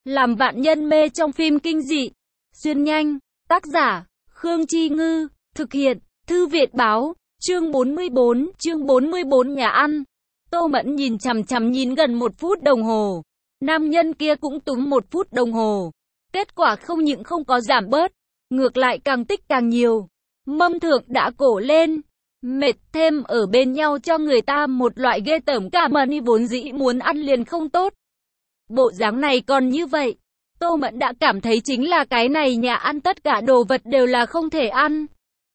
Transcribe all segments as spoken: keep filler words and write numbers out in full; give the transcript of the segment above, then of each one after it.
Làm vạn nhân mê trong phim kinh dị. Xuyên nhanh. Tác giả, Khương Chi Ngư. Thực hiện, Thư Việt Báo. Chương bốn mươi bốn, chương bốn mươi bốn nhà ăn. Tô Mẫn nhìn chằm chằm nhìn gần một phút đồng hồ. Nam nhân kia cũng túm một phút đồng hồ. Kết quả không những không có giảm bớt, ngược lại càng tích càng nhiều. Mâm thượng đã cổ lên. Mệt thêm ở bên nhau cho người ta một loại ghê tởm, cả Mani vốn dĩ muốn ăn liền không tốt. Bộ dáng này còn như vậy, Tô Mẫn đã cảm thấy chính là cái này nhà ăn tất cả đồ vật đều là không thể ăn.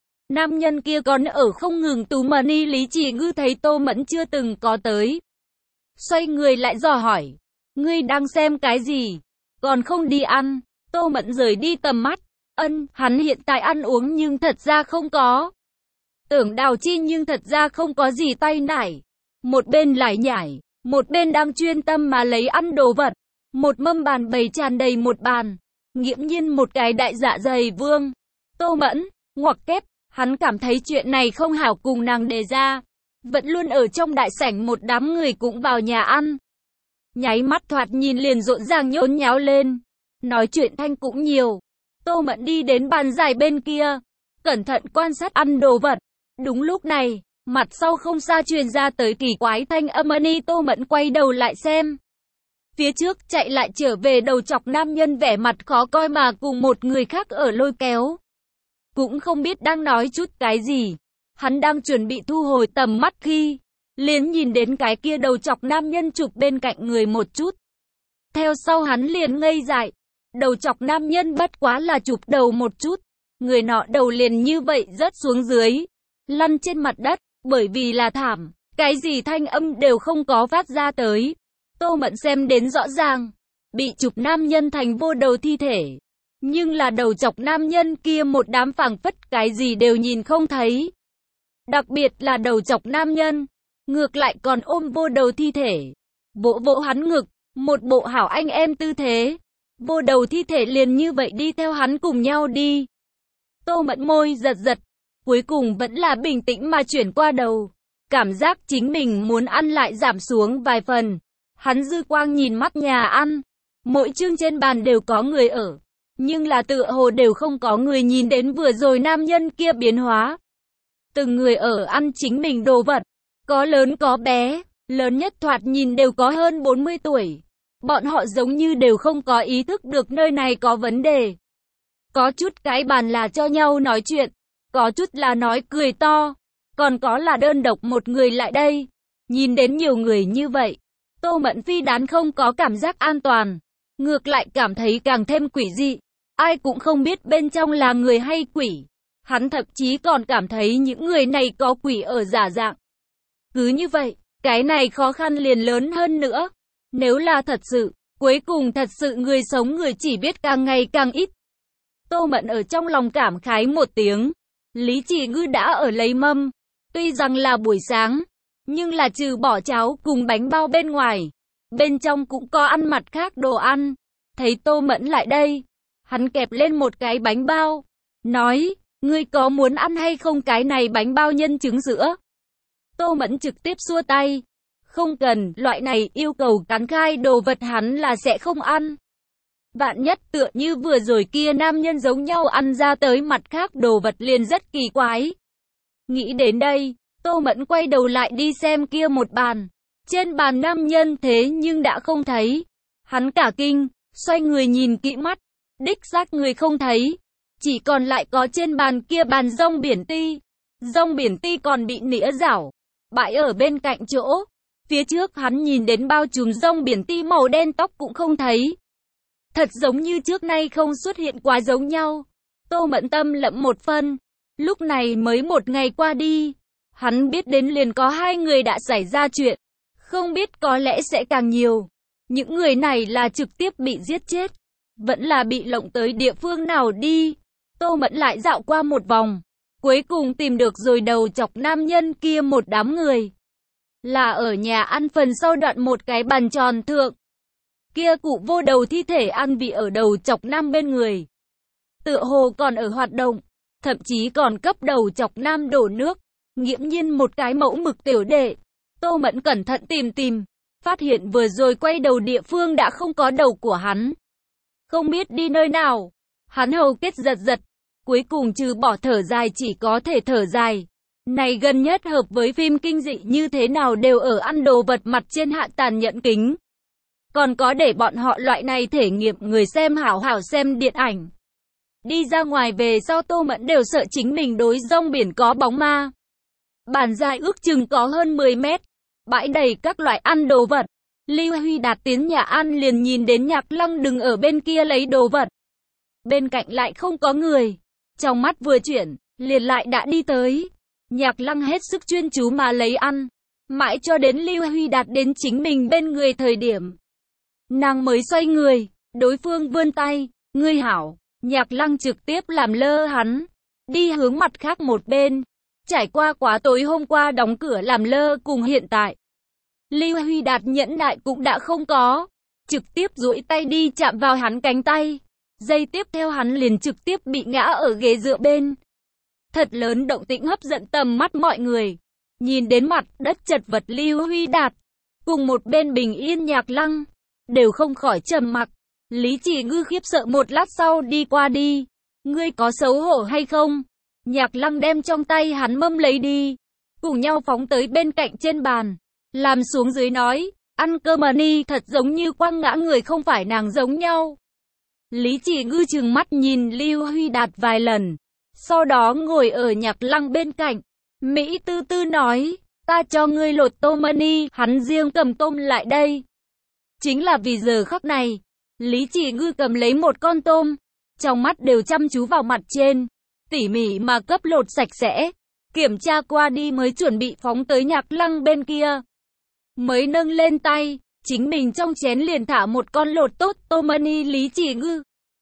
Nam nhân kia còn ở không ngừng tú Mani, Lý Chỉ Ngư thấy Tô Mẫn chưa từng có tới. Xoay người lại dò hỏi, ngươi đang xem cái gì? Còn không đi ăn? Tô Mẫn rời đi tầm mắt. Ân, hắn hiện tại ăn uống nhưng thật ra không có. Tưởng đào chi nhưng thật ra không có gì tay nải. Một bên lải nhải, một bên đang chuyên tâm mà lấy ăn đồ vật. Một mâm bàn bày tràn đầy một bàn. Nghiễm nhiên một cái đại dạ dày vương. Tô Mẫn, ngoặc kép, hắn cảm thấy chuyện này không hảo cùng nàng đề ra. Vẫn luôn ở trong đại sảnh một đám người cũng vào nhà ăn. Nháy mắt thoạt nhìn liền rộn ràng nhốn nháo lên. Nói chuyện thanh cũng nhiều. Tô Mẫn đi đến bàn dài bên kia, cẩn thận quan sát ăn đồ vật. Đúng lúc này, mặt sau không xa truyền ra tới kỳ quái thanh âm Mani. Tô Mẫn quay đầu lại xem. Phía trước chạy lại trở về đầu chọc nam nhân vẻ mặt khó coi mà cùng một người khác ở lôi kéo. Cũng không biết đang nói chút cái gì. Hắn đang chuẩn bị thu hồi tầm mắt khi liền nhìn đến cái kia đầu chọc nam nhân chụp bên cạnh người một chút. Theo sau hắn liền ngây dại. Đầu chọc nam nhân bất quá là chụp đầu một chút. Người nọ đầu liền như vậy rớt xuống dưới, lăn trên mặt đất, bởi vì là thảm, cái gì thanh âm đều không có phát ra tới. Tô Mẫn xem đến rõ ràng, bị chụp nam nhân thành vô đầu thi thể. Nhưng là đầu chọc nam nhân kia một đám phảng phất cái gì đều nhìn không thấy. Đặc biệt là đầu chọc nam nhân, ngược lại còn ôm vô đầu thi thể. Vỗ vỗ hắn ngực, một bộ hảo anh em tư thế. Vô đầu thi thể liền như vậy đi theo hắn cùng nhau đi. Tô Mẫn môi giật giật, cuối cùng vẫn là bình tĩnh mà chuyển qua đầu. Cảm giác chính mình muốn ăn lại giảm xuống vài phần. Hắn dư quang nhìn mắt nhà ăn. Mỗi chương trên bàn đều có người ở. Nhưng là tựa hồ đều không có người nhìn đến vừa rồi nam nhân kia biến hóa. Từng người ở ăn chính mình đồ vật. Có lớn có bé. Lớn nhất thoạt nhìn đều có hơn bốn mươi tuổi. Bọn họ giống như đều không có ý thức được nơi này có vấn đề. Có chút cái bàn là cho nhau nói chuyện, có chút là nói cười to, còn có là đơn độc một người lại đây. Nhìn đến nhiều người như vậy, Tô Mẫn phi đán không có cảm giác an toàn, ngược lại cảm thấy càng thêm quỷ dị. Ai cũng không biết bên trong là người hay quỷ. Hắn thậm chí còn cảm thấy những người này có quỷ ở giả dạng. Cứ như vậy, cái này khó khăn liền lớn hơn nữa. Nếu là thật sự, cuối cùng thật sự người sống người chỉ biết càng ngày càng ít. Tô Mẫn ở trong lòng cảm khái một tiếng. Lý Chỉ Ngư đã ở lấy mâm. Tuy rằng là buổi sáng, nhưng là trừ bỏ cháo cùng bánh bao bên ngoài, bên trong cũng có ăn mặt khác đồ ăn. Thấy Tô Mẫn lại đây, hắn kẹp lên một cái bánh bao, nói, ngươi có muốn ăn hay không cái này bánh bao nhân trứng sữa? Tô Mẫn trực tiếp xua tay. Không cần, loại này yêu cầu cắn khai đồ vật hắn là sẽ không ăn. Vạn nhất tựa như vừa rồi kia nam nhân giống nhau ăn ra tới mặt khác đồ vật liền rất kỳ quái. Nghĩ đến đây, Tô Mẫn quay đầu lại đi xem kia một bàn. Trên bàn nam nhân thế nhưng đã không thấy. Hắn cả kinh, xoay người nhìn kỹ mắt. Đích xác người không thấy. Chỉ còn lại có trên bàn kia bàn rong biển ti. Rong biển ti còn bị nĩa rảo, bãi ở bên cạnh chỗ. Phía trước hắn nhìn đến bao trùm rong biển ti màu đen tóc cũng không thấy. Thật giống như trước nay không xuất hiện quá giống nhau. Tô Mẫn tâm lậm một phân. Lúc này mới một ngày qua đi. Hắn biết đến liền có hai người đã xảy ra chuyện. Không biết có lẽ sẽ càng nhiều. Những người này là trực tiếp bị giết chết. Vẫn là bị lộng tới địa phương nào đi. Tô Mẫn lại dạo qua một vòng. Cuối cùng tìm được rồi đầu chọc nam nhân kia một đám người. Là ở nhà ăn phần sau đoạn một cái bàn tròn thượng. Kia cụ vô đầu thi thể ăn vị ở đầu chọc nam bên người. Tựa hồ còn ở hoạt động. Thậm chí còn cấp đầu chọc nam đổ nước. Nghiễm nhiên một cái mẫu mực tiểu đệ. Tô Mẫn cẩn thận tìm tìm. Phát hiện vừa rồi quay đầu địa phương đã không có đầu của hắn. không biết đi nơi nào. Hắn hầu kết giật giật, cuối cùng trừ bỏ thở dài chỉ có thể thở dài. Này gần nhất hợp với phim kinh dị như thế nào đều ở ăn đồ vật mặt trên hạ tàn nhẫn kính. Còn có để bọn họ loại này thể nghiệm người xem hảo hảo xem điện ảnh. Đi ra ngoài về sau Tô Mẫn đều sợ chính mình đối rong biển có bóng ma. Bàn dài ước chừng có hơn mười mét, bãi đầy các loại ăn đồ vật. Lưu Huy Đạt tiến nhà ăn liền nhìn đến Nhạc Lăng đứng ở bên kia lấy đồ vật. Bên cạnh lại không có người. Trong mắt vừa chuyển, liền lại đã đi tới. Nhạc Lăng hết sức chuyên chú mà lấy ăn. Mãi cho đến Lưu Huy Đạt đến chính mình bên người thời điểm. Nàng mới xoay người, đối phương vươn tay, ngươi hảo. Nhạc Lăng trực tiếp làm lơ hắn. Đi hướng mặt khác một bên. Trải qua quá tối hôm qua đóng cửa làm lơ cùng hiện tại. Lưu Huy Đạt nhẫn nại cũng đã không có. Trực tiếp duỗi tay đi chạm vào hắn cánh tay. Giây tiếp theo hắn liền trực tiếp bị ngã ở ghế dựa bên. Thật lớn động tĩnh hấp dẫn tầm mắt mọi người. Nhìn đến mặt đất chật vật Lưu Huy Đạt. Cùng một bên bình yên Nhạc Lăng. Đều không khỏi trầm mặc. Lý Chỉ Ngư khiếp sợ một lát sau đi qua đi. Ngươi có xấu hổ hay không? Nhạc Lăng đem trong tay hắn mâm lấy đi. Cùng nhau phóng tới bên cạnh trên bàn. Làm xuống dưới nói. Ăn cơm mà ni thật giống như quăng ngã người không phải nàng giống nhau. Lý Chỉ Ngư trừng mắt nhìn Lưu Huy Đạt vài lần. Sau đó ngồi ở Nhạc Lăng bên cạnh. Mỹ tư tư nói. Ta cho ngươi lột tôm mani. Hắn riêng cầm tôm lại đây. Chính là vì giờ khắc này. Lý Chỉ Ngư cầm lấy một con tôm. Trong mắt đều chăm chú vào mặt trên. Tỉ mỉ mà cấp lột sạch sẽ. Kiểm tra qua đi mới chuẩn bị phóng tới Nhạc Lăng bên kia. Mới nâng lên tay. Chính mình trong chén liền thả một con lột tốt tôm mani Lý Chỉ Ngư.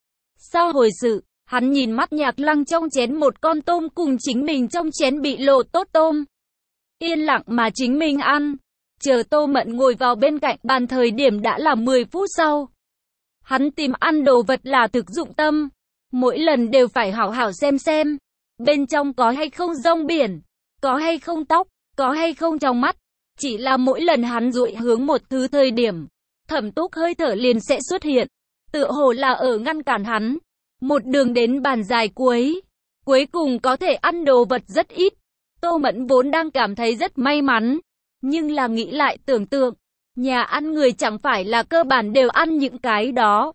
Sau hồi sự, hắn nhìn mắt Nhạc Lăng trong chén một con tôm cùng chính mình trong chén bị lột tốt tôm. Yên lặng mà chính mình ăn. Chờ Tô Mẫn ngồi vào bên cạnh bàn thời điểm đã là mười phút sau. Hắn tìm ăn đồ vật là thực dụng tâm. Mỗi lần đều phải hảo hảo xem xem. Bên trong có hay không rong biển, có hay không tóc, có hay không trong mắt. Chỉ là mỗi lần hắn duỗi hướng một thứ thời điểm, Thẩm Túc hơi thở liền sẽ xuất hiện. Tựa hồ là ở ngăn cản hắn. Một đường đến bàn dài cuối. Cuối cùng có thể ăn đồ vật rất ít. Tô Mẫn vốn đang cảm thấy rất may mắn. Nhưng là nghĩ lại tưởng tượng. Nhà ăn người chẳng phải là cơ bản đều ăn những cái đó.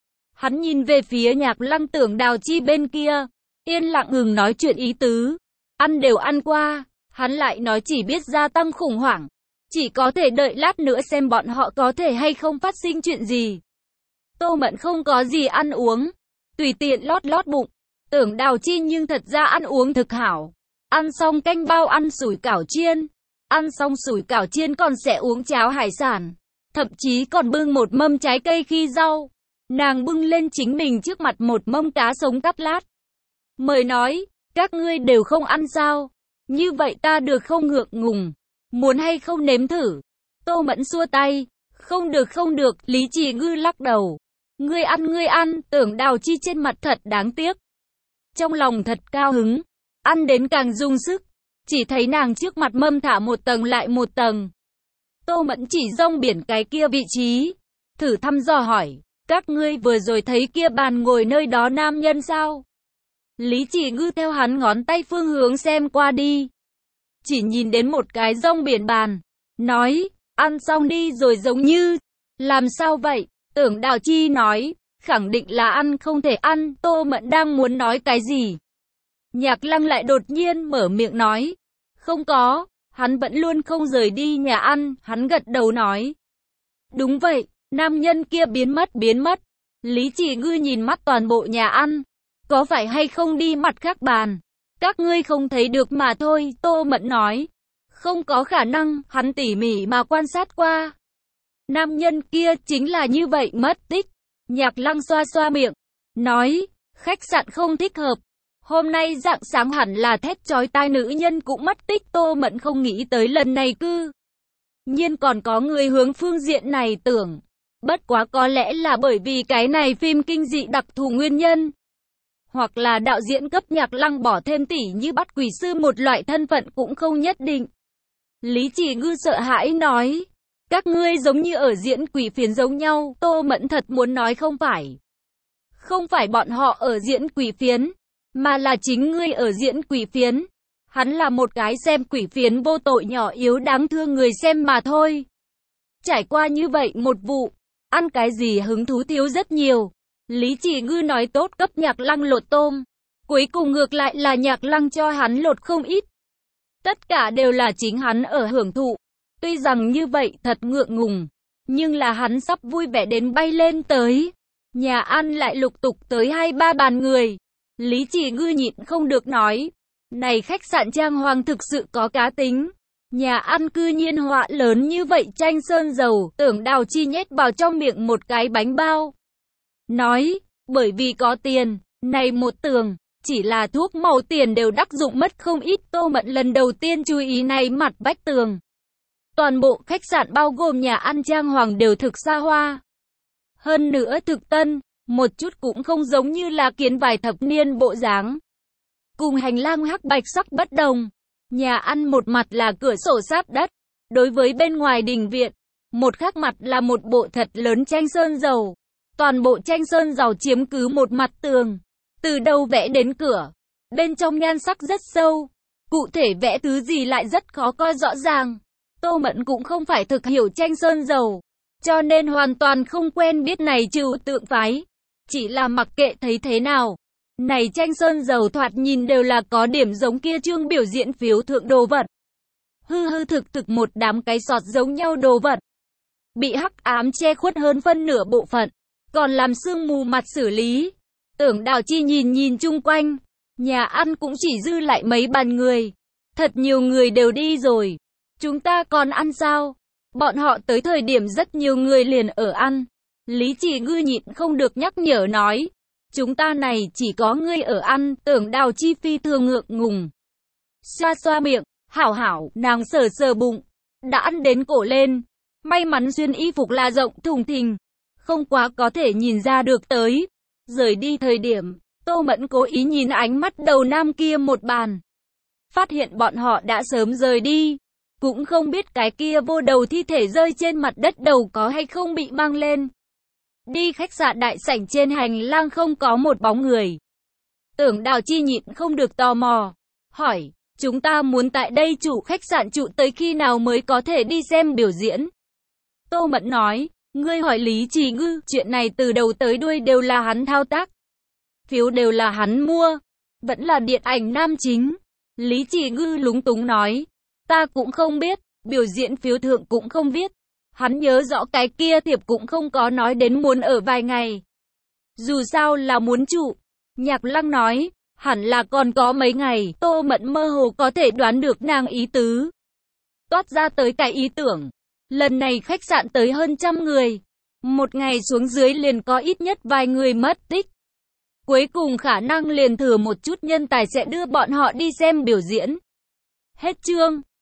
Hắn nhìn về phía Nhạc Lăng Tưởng Đào Chi bên kia. Yên lặng ngừng nói chuyện ý tứ. Ăn đều ăn qua. Hắn lại nói chỉ biết gia tăng khủng hoảng. Chỉ có thể đợi lát nữa xem bọn họ có thể hay không phát sinh chuyện gì. Tô Mẫn không có gì ăn uống. Tùy tiện lót lót bụng. Tưởng Đào Chi nhưng thật ra ăn uống thực hảo. Ăn xong canh bao ăn sủi cảo chiên. Ăn xong sủi cảo chiên còn sẽ uống cháo hải sản. Thậm chí còn bưng một mâm trái cây khi rau. Nàng bưng lên chính mình trước mặt một mâm cá sống cắt lát. Mời nói, các ngươi đều không ăn sao? Như vậy ta được không ngượng ngùng? Muốn hay không nếm thử? Tô Mẫn xua tay. Không được không được, Lý Chỉ Ngư lắc đầu. Ngươi ăn ngươi ăn, Tưởng Đào Chi trên mặt thật đáng tiếc. Trong lòng thật cao hứng. Ăn đến càng dùng sức. Chỉ thấy nàng trước mặt mâm thả một tầng lại một tầng. Tô Mẫn chỉ rong biển cái kia vị trí. Thử thăm dò hỏi. Các ngươi vừa rồi thấy kia bàn ngồi nơi đó nam nhân sao? Lý Chỉ Ngư theo hắn ngón tay phương hướng xem qua đi. Chỉ nhìn đến một cái rong biển bàn. Nói, ăn xong đi rồi giống như. Làm sao vậy? Tưởng Đào Chi nói, khẳng định là ăn không thể ăn. Tô Mẫn đang muốn nói cái gì? Nhạc Lăng lại đột nhiên mở miệng nói. Không có, hắn vẫn luôn không rời đi nhà ăn. Hắn gật đầu nói. Đúng vậy, nam nhân kia biến mất biến mất. Lý Chỉ Ngư nhìn mắt toàn bộ nhà ăn. Có phải hay không đi mặt khác bàn? Các ngươi không thấy được mà thôi, Tô Mẫn nói. Không có khả năng, hắn tỉ mỉ mà quan sát qua. Nam nhân kia chính là như vậy mất tích. Nhạc Lăng xoa xoa miệng. Nói, khách sạn không thích hợp. Hôm nay rạng sáng hẳn là thét chói tai nữ nhân cũng mất tích. Tô Mẫn không nghĩ tới lần này cư nhiên còn có người hướng phương diện này tưởng. Bất quá có lẽ là bởi vì cái này phim kinh dị đặc thù nguyên nhân. Hoặc là đạo diễn cấp Nhạc Lăng bỏ thêm tỉ như bắt quỷ sư một loại thân phận cũng không nhất định. Lý Chỉ Ngư sợ hãi nói. Các ngươi giống như ở diễn quỷ phiến giống nhau. Tô Mẫn thật muốn nói không phải. Không phải bọn họ ở diễn quỷ phiến, mà là chính ngươi ở diễn quỷ phiến. Hắn là một cái xem quỷ phiến vô tội nhỏ yếu đáng thương người xem mà thôi. Trải qua như vậy một vụ, ăn cái gì hứng thú thiếu rất nhiều. Lý Chỉ Ngư nói tốt cấp Nhạc Lăng lột tôm. Cuối cùng ngược lại là Nhạc Lăng cho hắn lột không ít. Tất cả đều là chính hắn ở hưởng thụ. Tuy rằng như vậy thật ngượng ngùng, nhưng là hắn sắp vui vẻ đến bay lên tới. Nhà ăn lại lục tục tới hai ba bàn người. Lý Chỉ Ngư nhịn không được nói. Này khách sạn trang hoàng thực sự có cá tính. Nhà ăn cư nhiên họa lớn như vậy tranh sơn dầu, Tưởng Đào Chi nhét vào trong miệng một cái bánh bao. Nói, bởi vì có tiền, này một tường, chỉ là thuốc màu tiền đều đắc dụng mất không ít. Tô Mẫn lần đầu tiên chú ý này mặt vách tường. Toàn bộ khách sạn bao gồm nhà ăn trang hoàng đều thực xa hoa. Hơn nữa thực tân, một chút cũng không giống như là kiến vài thập niên bộ dáng. Cùng hành lang hắc bạch sắc bất đồng. Nhà ăn một mặt là cửa sổ sát đất, đối với bên ngoài đình viện. Một khác mặt là một bộ thật lớn tranh sơn dầu. Toàn bộ tranh sơn dầu chiếm cứ một mặt tường. Từ đầu vẽ đến cửa. Bên trong nhan sắc rất sâu. Cụ thể vẽ thứ gì lại rất khó coi rõ ràng. Tô Mẫn cũng không phải thực hiểu tranh sơn dầu, cho nên hoàn toàn không quen biết này trừu tượng phái. Chỉ là mặc kệ thấy thế nào. Này tranh sơn dầu thoạt nhìn đều là có điểm giống kia chương biểu diễn phiếu thượng đồ vật. Hư hư thực thực một đám cái sọt giống nhau đồ vật. Bị hắc ám che khuất hơn phân nửa bộ phận. Còn làm sương mù mặt xử lý. Tưởng Đào Chi nhìn nhìn chung quanh. Nhà ăn cũng chỉ dư lại mấy bàn người. Thật nhiều người đều đi rồi. Chúng ta còn ăn sao? Bọn họ tới thời điểm rất nhiều người liền ở ăn. Lý Chỉ Ngư nhịn không được nhắc nhở nói. Chúng ta này chỉ có ngươi ở ăn. Tưởng Đào Chi phi thường ngượng ngùng. Xoa xoa miệng. Hảo hảo, nàng sờ sờ bụng. Đã ăn đến cổ lên. May mắn xuyên y phục là rộng thùng thình. Không quá có thể nhìn ra được tới. Rời đi thời điểm, Tô Mẫn cố ý nhìn ánh mắt đầu nam kia một bàn. Phát hiện bọn họ đã sớm rời đi. Cũng không biết cái kia vô đầu thi thể rơi trên mặt đất đầu có hay không bị mang lên. Đi khách sạn đại sảnh trên hành lang không có một bóng người. Tưởng Đào Chi nhịn không được tò mò. Hỏi, chúng ta muốn tại đây chủ khách sạn trụ tới khi nào mới có thể đi xem biểu diễn? Tô Mẫn nói, ngươi hỏi Lý Chỉ Ngư, chuyện này từ đầu tới đuôi đều là hắn thao tác. Phiếu đều là hắn mua. Vẫn là điện ảnh nam chính. Lý Chỉ Ngư lúng túng nói. Ta cũng không biết, biểu diễn phiếu thượng cũng không viết. Hắn nhớ rõ cái kia thiệp cũng không có nói đến muốn ở vài ngày. Dù sao là muốn trụ. Nhạc Lăng nói, hẳn là còn có mấy ngày. Tô Mẫn mơ hồ có thể đoán được nàng ý tứ. Toát ra tới cái ý tưởng. Lần này khách sạn tới hơn trăm người. Một ngày xuống dưới liền có ít nhất vài người mất tích. Cuối cùng khả năng liền thừa một chút nhân tài sẽ đưa bọn họ đi xem biểu diễn. Hết chương.